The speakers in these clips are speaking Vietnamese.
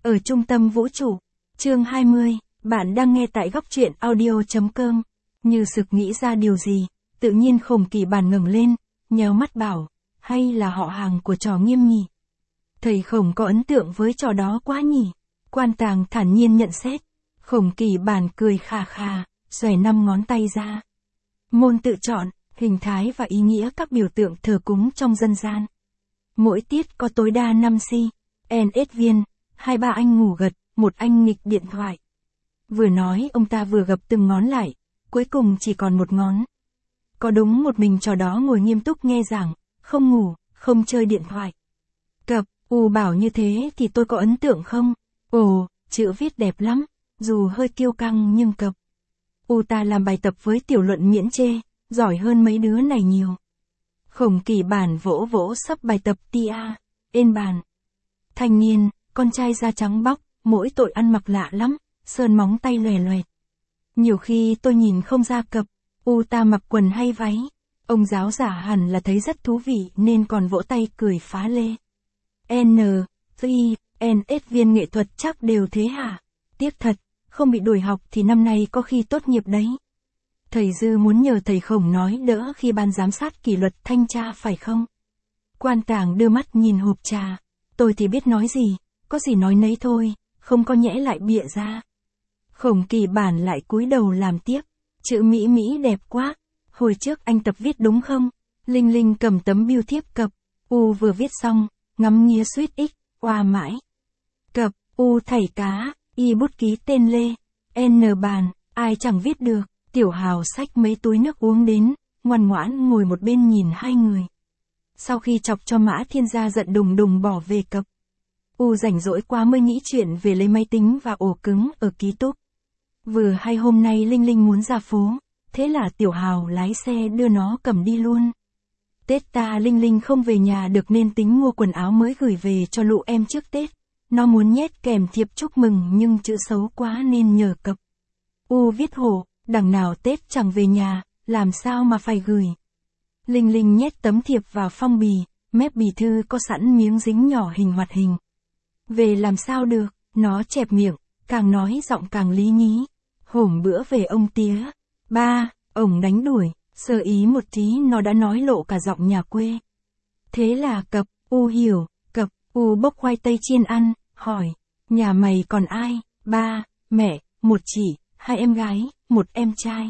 Ở trung tâm vũ trụ. Chương 20, bạn đang nghe tại góc truyện audio.com. Như sực nghĩ ra điều gì, tự nhiên Khổng Kỳ Bản ngẩng lên, nhéo mắt bảo, hay là họ hàng của trò Nghiêm nhỉ? Thầy Khổng có ấn tượng với trò đó quá nhỉ? Quan Tàng thản nhiên nhận xét. Khổng Kỳ Bản cười khà khà, xòe 5 ngón tay ra. Môn tự chọn, hình thái và ý nghĩa các biểu tượng thờ cúng trong dân gian. Mỗi tiết có tối đa 5 si, NS viên, 2-3 anh ngủ gật, 1 anh nghịch điện thoại. Vừa nói ông ta vừa gập từng ngón lại, cuối cùng chỉ còn 1 ngón. Có đúng một mình trò đó ngồi nghiêm túc nghe giảng, không ngủ, không chơi điện thoại. Cập, bảo như thế thì tôi có ấn tượng không? Ồ, chữ viết đẹp lắm, dù hơi kiêu căng nhưng cập. Ta làm bài tập với tiểu luận miễn chê, giỏi hơn mấy đứa này nhiều. Khổng Kỳ Bản vỗ vỗ sấp bài tập tia, ên bàn. Thanh niên, con trai da trắng bóc, mỗi tội ăn mặc lạ lắm, sơn móng tay lòe loẹt. Nhiều khi tôi nhìn không ra cập, ta mặc quần hay váy. Ông giáo giả hẳn là thấy rất thú vị nên còn vỗ tay cười phá lê. NS viên nghệ thuật chắc đều thế hả? Tiếc thật, không bị đuổi học thì năm nay có khi tốt nghiệp đấy. Thầy Dư muốn nhờ thầy Khổng nói đỡ khi ban giám sát kỷ luật thanh tra phải không? Quan Tàng đưa mắt nhìn hộp trà. Tôi thì biết nói gì, có gì nói nấy thôi, không có nhẽ lại bịa ra. Khổng Kỳ Bản lại cúi đầu làm tiếp. Chữ Mỹ Mỹ đẹp quá. Hồi trước anh tập viết đúng không? Linh Linh cầm tấm bưu thiếp cập. Vừa viết xong, ngắm nghía suýt x, oa mãi. Cập, thảy cá, bút ký tên Lê. N bàn, ai chẳng viết được. Tiểu Hào xách mấy túi nước uống đến, ngoan ngoãn ngồi một bên nhìn hai người. Sau khi chọc cho Mã Thiên Gia giận đùng đùng bỏ về cập. Rảnh rỗi quá mới nghĩ chuyện về lấy máy tính và ổ cứng ở ký túc. Vừa hay hôm nay Linh Linh muốn ra phố, thế là Tiểu Hào lái xe đưa nó cầm đi luôn. Tết ta Linh Linh không về nhà được nên tính mua quần áo mới gửi về cho lũ em trước Tết. Nó muốn nhét kèm thiệp chúc mừng nhưng chữ xấu quá nên nhờ cập. Viết hộ, đằng nào Tết chẳng về nhà, làm sao mà phải gửi. Linh Linh nhét tấm thiệp vào phong bì, mép bì thư có sẵn miếng dính nhỏ hình hoạt hình. Về làm sao được, nó chẹp miệng, càng nói giọng càng lý nhí. Hôm bữa về ông tía. Ba, ông đánh đuổi, sơ ý một tí nó đã nói lộ cả giọng nhà quê. Thế là cập, hiểu, cập, bốc khoai tây chiên ăn, hỏi, nhà mày còn ai? Ba, mẹ, một chị, 2 em gái, 1 em trai.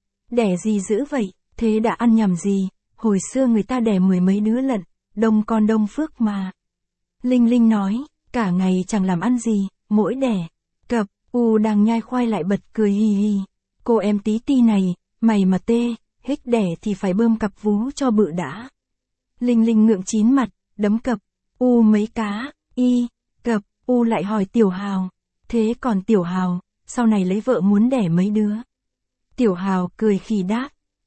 Đẻ gì dữ vậy, thế đã ăn nhầm gì, hồi xưa người ta đẻ 10 mấy đứa lận, đông con đông phước mà. Linh Linh nói, cả ngày chẳng làm ăn gì, mỗi đẻ. Cập, đang nhai khoai lại bật cười hì hì. Cô em tí ti này, mày mà tê, hích đẻ thì phải bơm cặp vú cho bự đã. Linh Linh ngượng chín mặt, đấm cập, mấy cá, cập, lại hỏi Tiểu Hào. Thế còn Tiểu Hào, sau này lấy vợ muốn đẻ mấy đứa? Tiểu Hào cười khì đáp,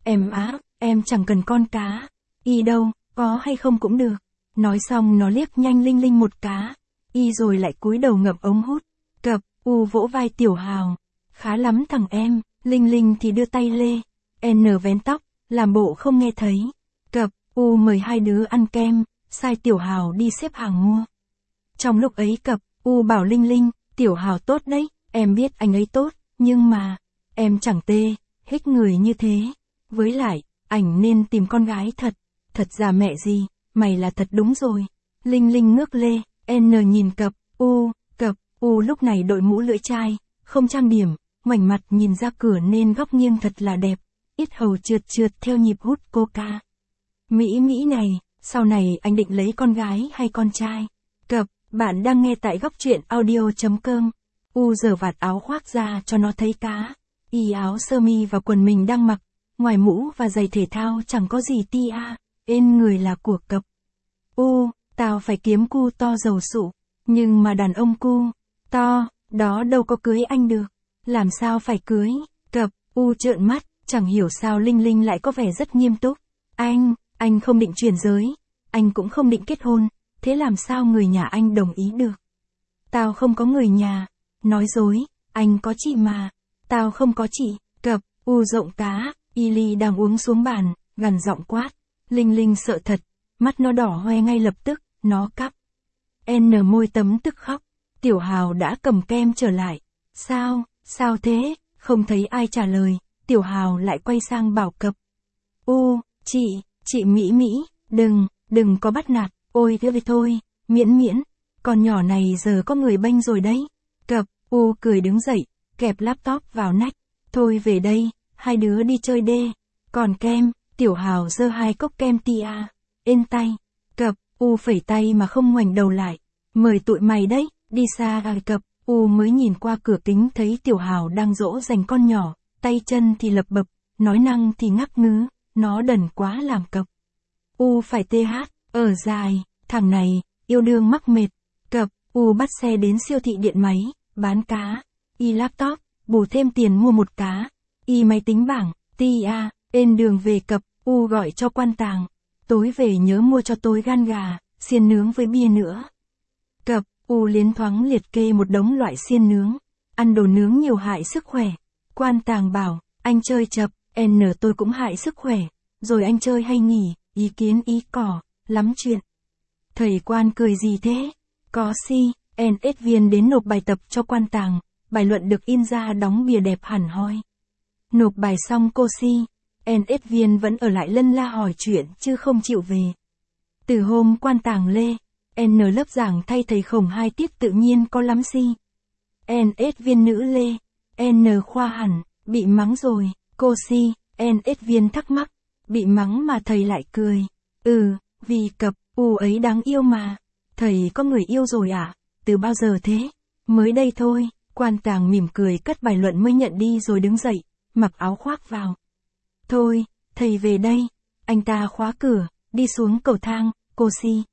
em chẳng cần con cá. Đâu, có hay không cũng được. Nói xong nó liếc nhanh Linh Linh một cá. Rồi lại cúi đầu ngậm ống hút. Cập, vỗ vai Tiểu Hào. Khá lắm thằng em. Linh Linh thì đưa tay lê. Vén tóc, làm bộ không nghe thấy. Cập, mời 2 đứa ăn kem, sai Tiểu Hào đi xếp hàng mua. Trong lúc ấy cập, bảo Linh Linh, Tiểu Hào tốt đấy, em biết anh ấy tốt, nhưng mà, em chẳng tê, hích người như thế. Với lại, ảnh nên tìm con gái thật. Thật ra mẹ gì, mày là thật đúng rồi. Linh Linh ngước lê, nhìn cập, lúc này đội mũ lưỡi chai, không trang điểm, ngoảnh mặt nhìn ra cửa nên góc nghiêng thật là đẹp. Ít hầu trượt trượt theo nhịp hút coca. Mỹ Mỹ này, sau này anh định lấy con gái hay con trai? Cập, bạn đang nghe tại góc truyện audio.com. Giờ vạt áo khoác ra cho nó thấy cá. Áo sơ mi và quần mình đang mặc, ngoài mũ và giày thể thao chẳng có gì tia, người là của cập. Tao phải kiếm cu to giàu sụ, nhưng mà đàn ông cu to, đó đâu có cưới anh được. Làm sao phải cưới? Cập, trợn mắt, chẳng hiểu sao Linh Linh lại có vẻ rất nghiêm túc. Anh không định chuyển giới, anh cũng không định kết hôn, thế làm sao người nhà anh đồng ý được? Tao không có người nhà. Nói dối, anh có chị mà. Tao không có chị. Cập, rộng cá, Ly đang uống xuống bàn, gằn giọng quát. Linh Linh sợ thật, mắt nó đỏ hoe ngay lập tức, nó cắp. Môi tấm tức khóc. Tiểu Hào đã cầm kem trở lại. Sao thế? Không thấy ai trả lời, Tiểu Hào lại quay sang bảo Cập. Chị Mỹ, đừng có bắt nạt, ôi thế thôi, miễn, con nhỏ này giờ có người bênh rồi đấy. Cập, cười đứng dậy, kẹp laptop vào nách. Thôi về đây, hai đứa đi chơi đê. Còn kem, Tiểu Hào giơ 2 cốc kem tia, ên tay. Cập, phẩy tay mà không ngoảnh đầu lại. Mời tụi mày đấy, đi xa à. Cập, mới nhìn qua cửa kính thấy Tiểu Hào đang dỗ dành con nhỏ, tay chân thì lập bập, nói năng thì ngắc ngứ, nó đần quá làm Cập. Phải ở dài, thằng này, yêu đương mắc mệt. Cập, bắt xe đến siêu thị điện máy, bán cá, laptop, bù thêm tiền mua một cá, máy tính bảng, tia, ên đường về. Cập, gọi cho Quan Tàng, tối về nhớ mua cho tôi gan gà, xiên nướng với bia nữa. Cập, liến thoáng liệt kê một đống loại xiên nướng, ăn đồ nướng nhiều hại sức khỏe. Quan Tàng bảo, anh chơi chập, tôi cũng hại sức khỏe, rồi anh chơi hay nghỉ, ý kiến ý cỏ, lắm chuyện. Thầy Quan cười gì thế? Có NS viên đến nộp bài tập cho Quan Tàng, bài luận được in ra đóng bìa đẹp hẳn hoi. Nộp bài xong cô NS viên vẫn ở lại lân la hỏi chuyện chứ không chịu về. Từ hôm Quan Tàng lê, lớp giảng thay thầy Khổng 2 tiết tự nhiên có lắm NS viên nữ lê, khoa hẳn, bị mắng rồi, cô NS viên thắc mắc, bị mắng mà thầy lại cười. Vì Cập, ấy đáng yêu mà. Thầy có người yêu rồi à? Từ bao giờ thế? Mới đây thôi. Quan Tàng mỉm cười cất bài luận mới nhận đi rồi đứng dậy, mặc áo khoác vào. Thôi, thầy về đây. Anh ta khóa cửa, đi xuống cầu thang, cô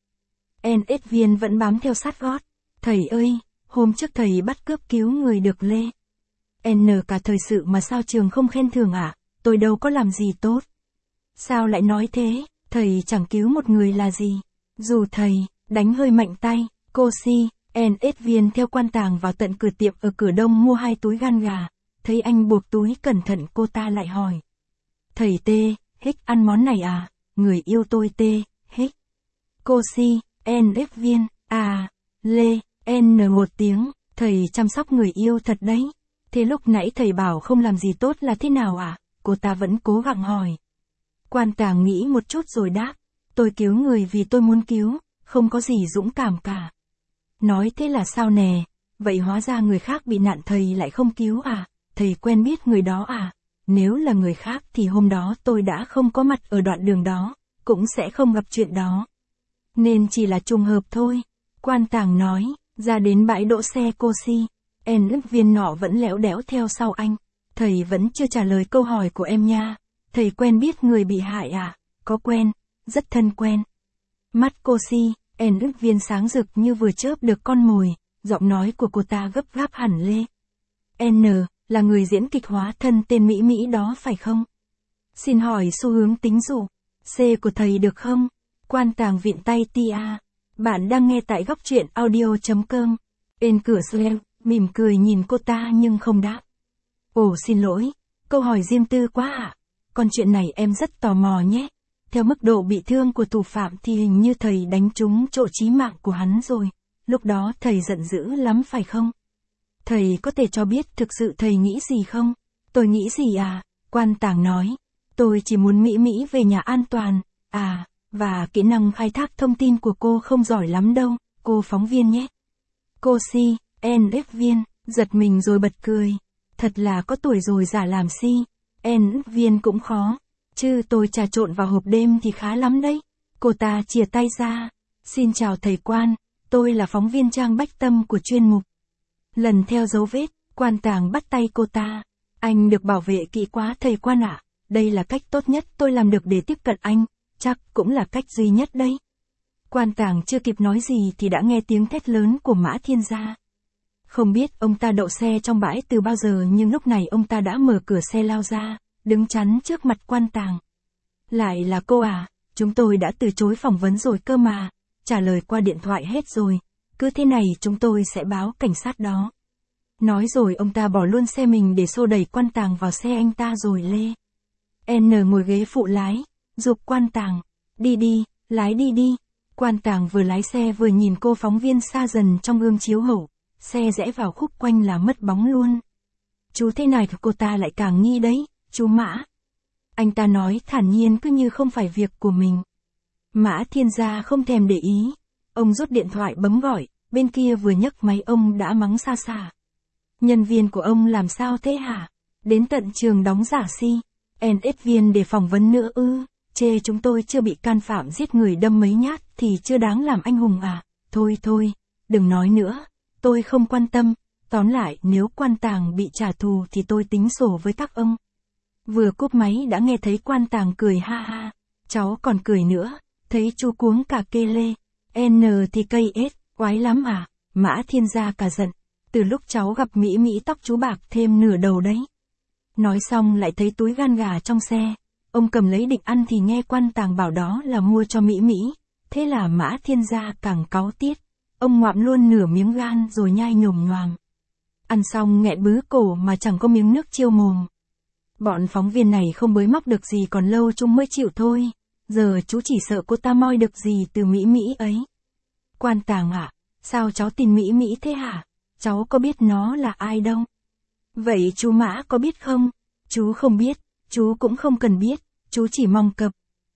NS viên vẫn bám theo sát gót. Thầy ơi, hôm trước thầy bắt cướp cứu người được lê. Cả thời sự mà sao trường không khen thưởng ạ? Tôi đâu có làm gì tốt. Sao lại nói thế? Thầy chẳng cứu một người là gì. Dù thầy, đánh hơi mạnh tay, cô NS viên theo Quan Tàng vào tận cửa tiệm ở cửa đông mua 2 túi gan gà. Thấy anh buộc túi cẩn thận cô ta lại hỏi. Thầy ăn món này à? Người yêu tôi Cô NS viên, lê, một tiếng, thầy chăm sóc người yêu thật đấy. Thế lúc nãy thầy bảo không làm gì tốt là thế nào à? Cô ta vẫn cố gắng hỏi. Quan Tàng nghĩ một chút rồi đáp. Tôi cứu người vì tôi muốn cứu, không có gì dũng cảm cả. Nói thế là sao nè? Vậy hóa ra người khác bị nạn thầy lại không cứu à? Thầy quen biết người đó à? Nếu là người khác thì hôm đó tôi đã không có mặt ở đoạn đường đó, cũng sẽ không gặp chuyện đó. Nên chỉ là trùng hợp thôi. Quan Tàng nói, ra đến bãi đỗ xe cô NS viên nọ vẫn lẽo đẽo theo sau anh. Thầy vẫn chưa trả lời câu hỏi của em nha. Thầy quen biết người bị hại à? Có quen, rất thân quen. Mắt cô NS viên sáng rực như vừa chớp được con mồi, giọng nói của cô ta gấp gáp hẳn lê. Là người diễn kịch hóa thân tên Mỹ đó phải không? Xin hỏi xu hướng tính dụ C của thầy được không? Quan Tàng vịn tay tia. Bạn đang nghe tại góc truyện audio.com. Bên cửa Sleo, mỉm cười nhìn cô ta nhưng không đáp. Xin lỗi, câu hỏi riêng tư quá ạ. Còn chuyện này em rất tò mò nhé. Theo mức độ bị thương của thủ phạm thì hình như thầy đánh trúng chỗ chí mạng của hắn rồi. Lúc đó thầy giận dữ lắm phải không? Thầy có thể cho biết thực sự thầy nghĩ gì không? Tôi nghĩ gì à? Quan Tàng nói. Tôi chỉ muốn Mỹ về nhà an toàn. Và kỹ năng khai thác thông tin của cô không giỏi lắm đâu, cô phóng viên nhé. Cô NS viên, giật mình rồi bật cười. Thật là có tuổi rồi giả làm NS viên cũng khó. Chứ tôi trà trộn vào hộp đêm thì khá lắm đấy. Cô ta chìa tay ra. Xin chào thầy Quan, tôi là phóng viên trang Bách Tâm của chuyên mục. Lần theo dấu vết, Quan Tàng bắt tay cô ta. Anh được bảo vệ kỹ quá thầy Quan ạ. Đây là cách tốt nhất tôi làm được để tiếp cận anh. Chắc cũng là cách duy nhất đấy. Quan Tàng chưa kịp nói gì thì đã nghe tiếng thét lớn của Mã Thiên Gia. Không biết ông ta đậu xe trong bãi từ bao giờ nhưng lúc này ông ta đã mở cửa xe lao ra, đứng chắn trước mặt Quan Tàng. Lại là cô à? Chúng tôi đã từ chối phỏng vấn rồi cơ mà. Trả lời qua điện thoại hết rồi. Cứ thế này chúng tôi sẽ báo cảnh sát đó. Nói rồi ông ta bỏ luôn xe mình để xô đẩy Quan Tàng vào xe anh ta rồi lê. Ngồi ghế phụ lái, giục Quan Tàng. Đi, lái đi. Quan Tàng vừa lái xe vừa nhìn cô phóng viên xa dần trong gương chiếu hậu. xe rẽ vào khúc quanh là mất bóng luôn. Chú thế này cô ta lại càng nghi đấy, chú Mã. Anh ta nói thản nhiên cứ như không phải việc của mình. Mã Thiên Gia không thèm để ý. Ông rút điện thoại bấm gọi, bên kia vừa nhấc máy ông đã mắng xa xa. Nhân viên của ông làm sao thế hả? Đến tận trường đóng giả si. NS viên để phỏng vấn nữa ư? Chê chúng tôi chưa bị can phạm giết người đâm mấy nhát thì chưa đáng làm anh hùng à? Thôi, đừng nói nữa. Tôi không quan tâm. Tóm lại nếu Quan Tàng bị trả thù thì tôi tính sổ với các ông. Vừa cúp máy đã nghe thấy Quan Tàng cười ha ha. Cháu còn cười nữa. Thấy chú cuống cả kê lê. N thì cây ết, oái lắm à? Mã Thiên Gia cả giận. Từ lúc cháu gặp Mỹ Mỹ tóc chú bạc thêm nửa đầu đấy. Nói xong lại thấy túi gan gà trong xe. Ông cầm lấy định ăn thì nghe Quan Tàng bảo đó là mua cho Mỹ Mỹ. Thế là Mã Thiên Gia càng cáu tiết. Ông ngoạm luôn nửa miếng gan rồi nhai nhồm nhoàm. Ăn xong nghẹn bứ cổ mà chẳng có miếng nước chiêu mồm. Bọn phóng viên này không bới móc được gì còn lâu chúng mới chịu thôi. Giờ chú chỉ sợ cô ta moi được gì từ Mỹ Mỹ ấy. Quan Tàng ạ, sao cháu tin Mỹ Mỹ thế hả? Cháu có biết nó là ai đâu. Vậy chú Mã có biết không? Chú không biết, chú cũng không cần biết, chú chỉ mong cập.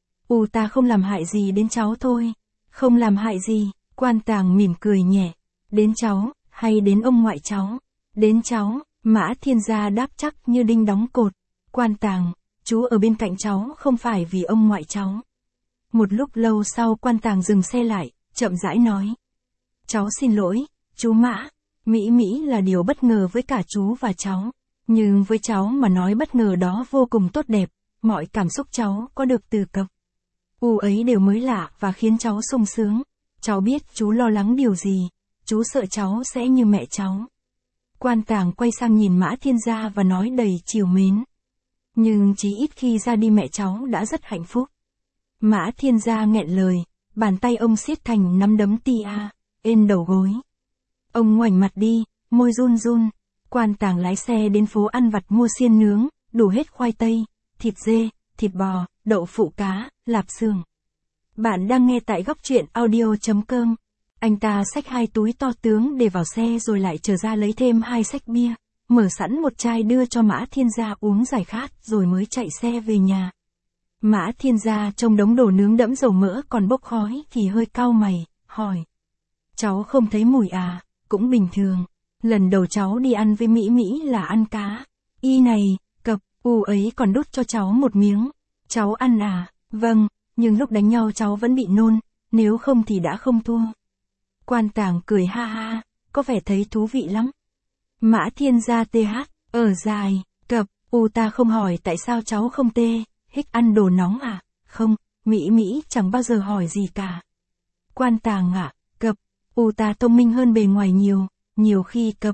Ta không làm hại gì đến cháu thôi. Không làm hại gì, Quan Tàng mỉm cười nhẹ. Đến cháu, hay đến ông ngoại cháu? Đến cháu, Mã Thiên Gia đáp chắc như đinh đóng cột. Quan Tàng, chú ở bên cạnh cháu không phải vì ông ngoại cháu. Một lúc lâu sau Quan Tàng dừng xe lại, chậm rãi nói. Cháu xin lỗi, chú Mã. Mỹ Mỹ là điều bất ngờ với cả chú và cháu. Nhưng với cháu mà nói bất ngờ đó vô cùng tốt đẹp. Mọi cảm xúc cháu có được từ cập. Ấy đều mới lạ và khiến cháu sung sướng. Cháu biết chú lo lắng điều gì. Chú sợ cháu sẽ như mẹ cháu. Quan Tàng quay sang nhìn Mã Thiên Gia và nói đầy trìu mến. Nhưng chí ít khi ra đi mẹ cháu đã rất hạnh phúc. Mã Thiên Gia nghẹn lời, bàn tay ông siết thành nắm đấm tia, ên đầu gối. Ông ngoảnh mặt đi, môi run run. Quan Tàng lái xe đến phố ăn vặt mua xiên nướng, đủ hết khoai tây, thịt dê, thịt bò, đậu phụ cá, lạp xương. Bạn đang nghe tại Góc Truyện Audio.com. Anh ta xách 2 túi to tướng để vào xe rồi lại trở ra lấy thêm 2 xách bia, mở sẵn một chai đưa cho Mã Thiên Gia uống giải khát rồi mới chạy xe về nhà. Mã Thiên Gia trông đống đồ nướng đẫm dầu mỡ còn bốc khói thì hơi cau mày, hỏi. Cháu không thấy mùi à? Cũng bình thường. Lần đầu cháu đi ăn với Mỹ Mỹ là ăn cá. Y này, cập, ấy còn đút cho cháu một miếng. Cháu ăn à? Vâng, nhưng lúc đánh nhau cháu vẫn bị nôn, nếu không thì đã không thua. Quan Tàng cười ha ha, có vẻ thấy thú vị lắm. Mã Thiên Gia ở dài, cập, ta không hỏi tại sao cháu không hích ăn đồ nóng à? Không, Mỹ Mỹ chẳng bao giờ hỏi gì cả. Quan Tàng ạ, cập, ta thông minh hơn bề ngoài nhiều khi cập.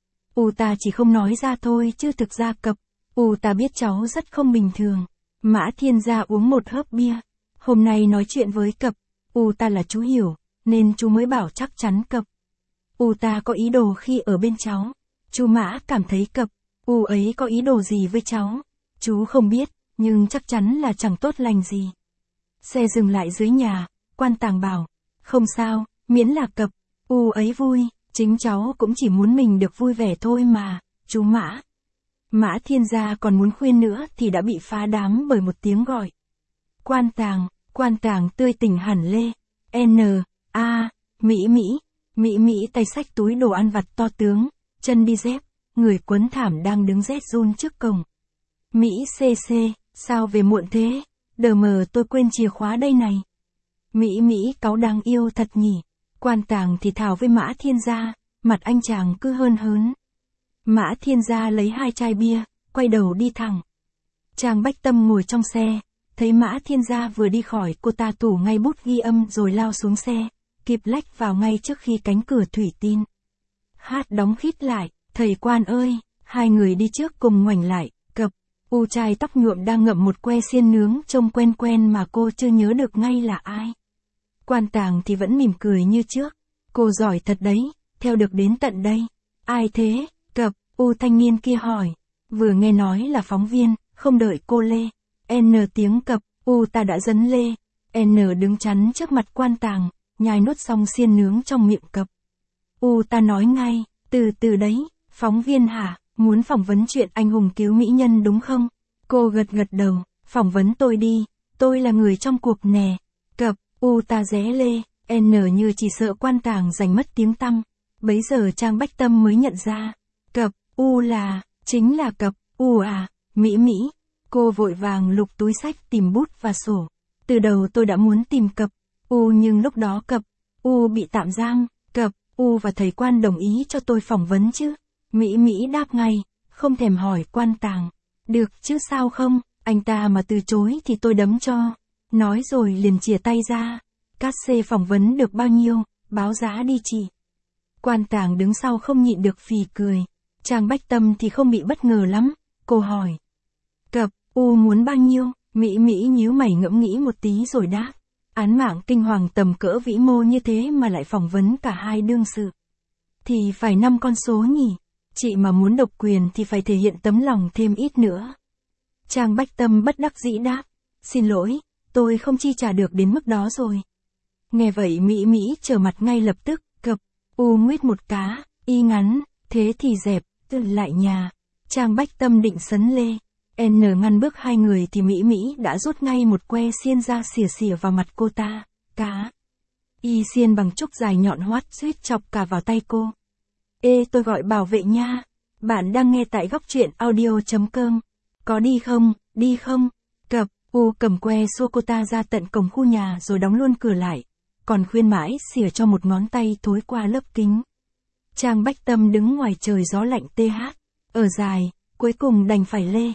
Ta chỉ không nói ra thôi chứ thực ra cập, ta biết cháu rất không bình thường. Mã Thiên Gia uống một hớp bia. Hôm nay nói chuyện với cập, ta là chú hiểu, nên chú mới bảo chắc chắn cập. Ta có ý đồ khi ở bên cháu. Chú Mã cảm thấy cập, ấy có ý đồ gì với cháu. Chú không biết, nhưng chắc chắn là chẳng tốt lành gì. Xe dừng lại dưới nhà, Quan Tàng bảo, không sao, miễn là cập, ấy vui, chính cháu cũng chỉ muốn mình được vui vẻ thôi mà, chú Mã. Mã Thiên Gia còn muốn khuyên nữa thì đã bị phá đám bởi một tiếng gọi. Quan Tàng tươi tỉnh hẳn lê. Mỹ Mỹ tay xách túi đồ ăn vặt to tướng, chân đi dép, người quấn thảm đang đứng rét run trước cổng. Mỹ CC, sao về muộn thế? Đờ mờ tôi quên chìa khóa đây này. Mỹ Mỹ cáu đáng yêu thật nhỉ. Quan Tàng thì thào với Mã Thiên Gia, mặt anh chàng cứ hơn hớn. Mã Thiên Gia lấy 2 chai bia, quay đầu đi thẳng. Trang Bách Tâm ngồi trong xe, thấy Mã Thiên Gia vừa đi khỏi cô ta tủ ngay bút ghi âm rồi lao xuống xe, kịp lách vào ngay trước khi cánh cửa thủy tinh. Hát đóng khít lại, thầy Quan ơi, 2 người đi trước cùng ngoảnh lại, cập, trai tóc nhuộm đang ngậm một que xiên nướng trông quen quen mà cô chưa nhớ được ngay là ai. Quan Tàng thì vẫn mỉm cười như trước, cô giỏi thật đấy, theo được đến tận đây. Ai thế, cập, thanh niên kia hỏi, vừa nghe nói là phóng viên, không đợi cô lê. Tiếng cập, ta đã dấn lê. Đứng chắn trước mặt Quan Tàng, nhai nuốt xong xiên nướng trong miệng cập. Ta nói ngay, Từ từ đấy, phóng viên hả, muốn phỏng vấn chuyện anh hùng cứu mỹ nhân đúng không? Cô gật gật đầu, phỏng vấn tôi đi, tôi là người trong cuộc nè. Cập, ta ré lê, như chỉ sợ Quan Tàng giành mất tiếng tăm. Bấy giờ Trang Bách Tâm mới nhận ra, Cập, chính là Cập, à, Mỹ. Cô vội vàng lục túi sách tìm bút và sổ. Từ đầu tôi đã muốn tìm Cập, nhưng lúc đó Cập, bị tạm giam, Cập, và thầy Quan đồng ý cho tôi phỏng vấn chứ. Mỹ đáp ngay, không thèm hỏi Quan Tàng. Được chứ sao không, anh ta mà từ chối thì tôi đấm cho. Nói rồi liền chìa tay ra. Cát xê phỏng vấn được bao nhiêu, báo giá đi chị. Quan Tàng đứng sau không nhịn được phì cười. Trang Bách Tâm thì không bị bất ngờ lắm. Cô hỏi. Cập, muốn bao nhiêu? Mỹ nhíu mày ngẫm nghĩ một tí rồi đáp. Án mạng kinh hoàng tầm cỡ vĩ mô như thế mà lại phỏng vấn cả hai đương sự. Thì phải 5 con số nhỉ? Chị mà muốn độc quyền thì phải thể hiện tấm lòng thêm ít nữa. Trang Bách Tâm bất đắc dĩ đáp. Xin lỗi, tôi không chi trả được đến mức đó rồi. Nghe vậy Mỹ trở mặt ngay lập tức. Cập, nguyết một cá, y ngắn, thế thì dẹp, lại nhà. Trang Bách Tâm định sấn lê. Ngăn bước hai người thì Mỹ đã rút ngay một que xiên ra xỉa vào mặt cô ta. Cá. Y xiên bằng trúc dài nhọn hoắt suýt chọc cả vào tay cô. Ê, tôi gọi bảo vệ nha. Bạn đang nghe tại góc truyện audio.com. Có đi không, đi không? Cập, cầm que xua cô ta ra tận cổng khu nhà rồi đóng luôn cửa lại. Còn khuyên mãi xỉa cho một ngón tay thối qua lớp kính. Trang Bách Tâm đứng ngoài trời gió lạnh TH. Ở dài, cuối cùng đành phải lê.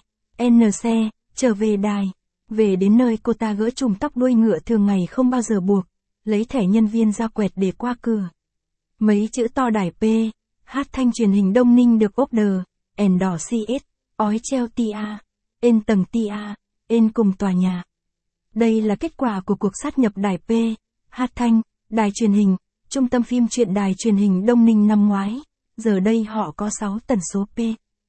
Xe, trở về đài. Về đến nơi cô ta gỡ chùm tóc đuôi ngựa thường ngày không bao giờ buộc. Lấy thẻ nhân viên ra quẹt để qua cửa. Mấy chữ to đài P, Hát Thanh truyền hình Đông Ninh được order, đỏ CS, ói treo tia, tầng tia, cùng tòa nhà. Đây là kết quả của cuộc sát nhập đài P, Hát Thanh, đài truyền hình, trung tâm phim truyện đài truyền hình Đông Ninh năm ngoái. Giờ đây họ có 6 tần số P.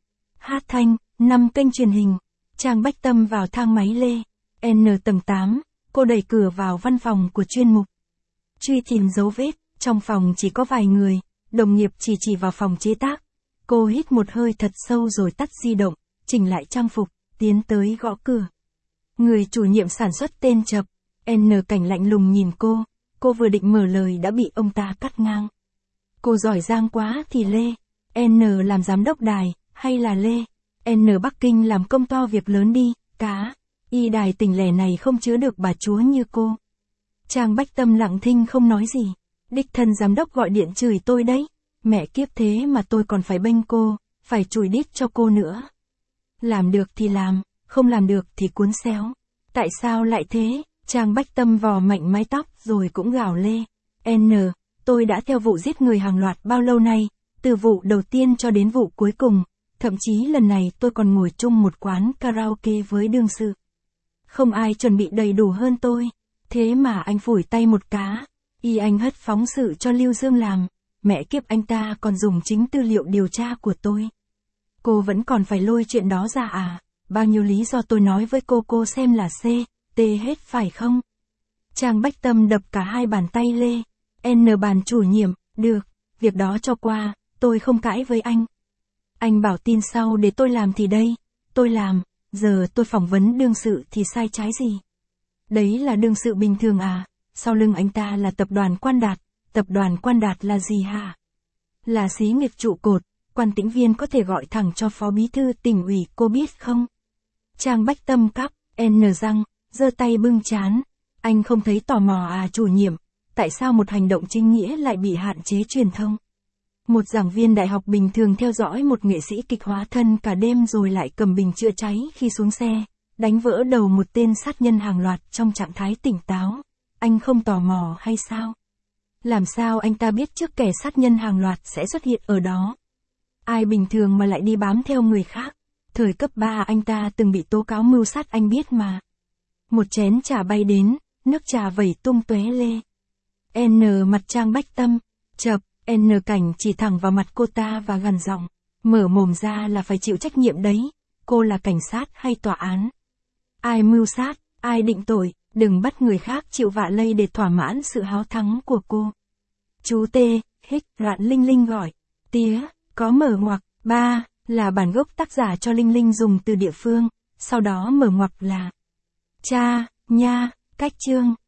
Hát Thanh, 5 kênh truyền hình. Trang Bách Tâm vào thang máy lê. Tầng 8, cô đẩy cửa vào văn phòng của chuyên mục. Truy tìm dấu vết, trong phòng chỉ có vài người, đồng nghiệp chỉ vào phòng chế tác. Cô hít một hơi thật sâu rồi tắt di động, chỉnh lại trang phục, tiến tới gõ cửa. Người chủ nhiệm sản xuất tên Chập, Cảnh lạnh lùng nhìn cô vừa định mở lời đã bị ông ta cắt ngang. Cô giỏi giang quá thì lê, làm giám đốc đài, hay là lê, Bắc Kinh làm công to việc lớn đi, cá, y đài tỉnh lẻ này không chứa được bà chúa như cô. Trang Bách Tâm lặng thinh không nói gì. Đích thân giám đốc gọi điện chửi tôi đấy. Mẹ kiếp thế mà tôi còn phải bênh cô, phải chùi đít cho cô nữa. Làm được thì làm, không làm được thì cuốn xéo. Tại sao lại thế? Trang Bách Tâm vò mạnh mái tóc rồi cũng gào lê. Tôi đã theo vụ giết người hàng loạt bao lâu nay, từ vụ đầu tiên cho đến vụ cuối cùng. Thậm chí lần này tôi còn ngồi chung một quán karaoke với đương sự. Không ai chuẩn bị đầy đủ hơn tôi. Thế mà anh phủi tay một cá. Anh hất phóng sự cho Lưu Dương làm. Mẹ kiếp anh ta còn dùng chính tư liệu điều tra của tôi. Cô vẫn còn phải lôi chuyện đó ra à? Bao nhiêu lý do tôi nói với cô xem là C, T hết phải không? Trang Bách Tâm đập cả hai bàn tay lê. Bàn chủ nhiệm, được, việc đó cho qua, tôi không cãi với anh. Anh bảo tin sau để tôi làm thì đây, tôi làm, giờ tôi phỏng vấn đương sự thì sai trái gì? Đấy là đương sự bình thường à? Sau lưng anh ta là tập đoàn Quan Đạt là gì hả? Là xí nghiệp trụ cột, Quan Tĩnh Viên có thể gọi thẳng cho phó bí thư tỉnh ủy, cô biết không? Trang Bách Tâm cắp, răng, giơ tay bưng trán. Anh không thấy tò mò à chủ nhiệm, tại sao một hành động chính nghĩa lại bị hạn chế truyền thông? Một giảng viên đại học bình thường theo dõi một nghệ sĩ kịch hóa thân cả đêm rồi lại cầm bình chữa cháy khi xuống xe, đánh vỡ đầu một tên sát nhân hàng loạt trong trạng thái tỉnh táo. Anh không tò mò hay sao? Làm sao anh ta biết trước kẻ sát nhân hàng loạt sẽ xuất hiện ở đó? Ai bình thường mà lại đi bám theo người khác? Thời cấp 3 anh ta từng bị tố cáo mưu sát anh biết mà. Một chén trà bay đến, nước trà vẩy tung tóe lê. Mặt Trang Bách Tâm, Chập, Cảnh chỉ thẳng vào mặt cô ta và gằn giọng. Mở mồm ra là phải chịu trách nhiệm đấy. Cô là cảnh sát hay tòa án? Ai mưu sát, ai định tội, đừng bắt người khác chịu vạ lây để thỏa mãn sự háo thắng của cô. Chú T, rạn linh linh gọi. Tía, có mở ngoặc. 3. Là bản gốc tác giả cho Linh Linh dùng từ địa phương, sau đó mở ngoặc là cha, nha, cách chương.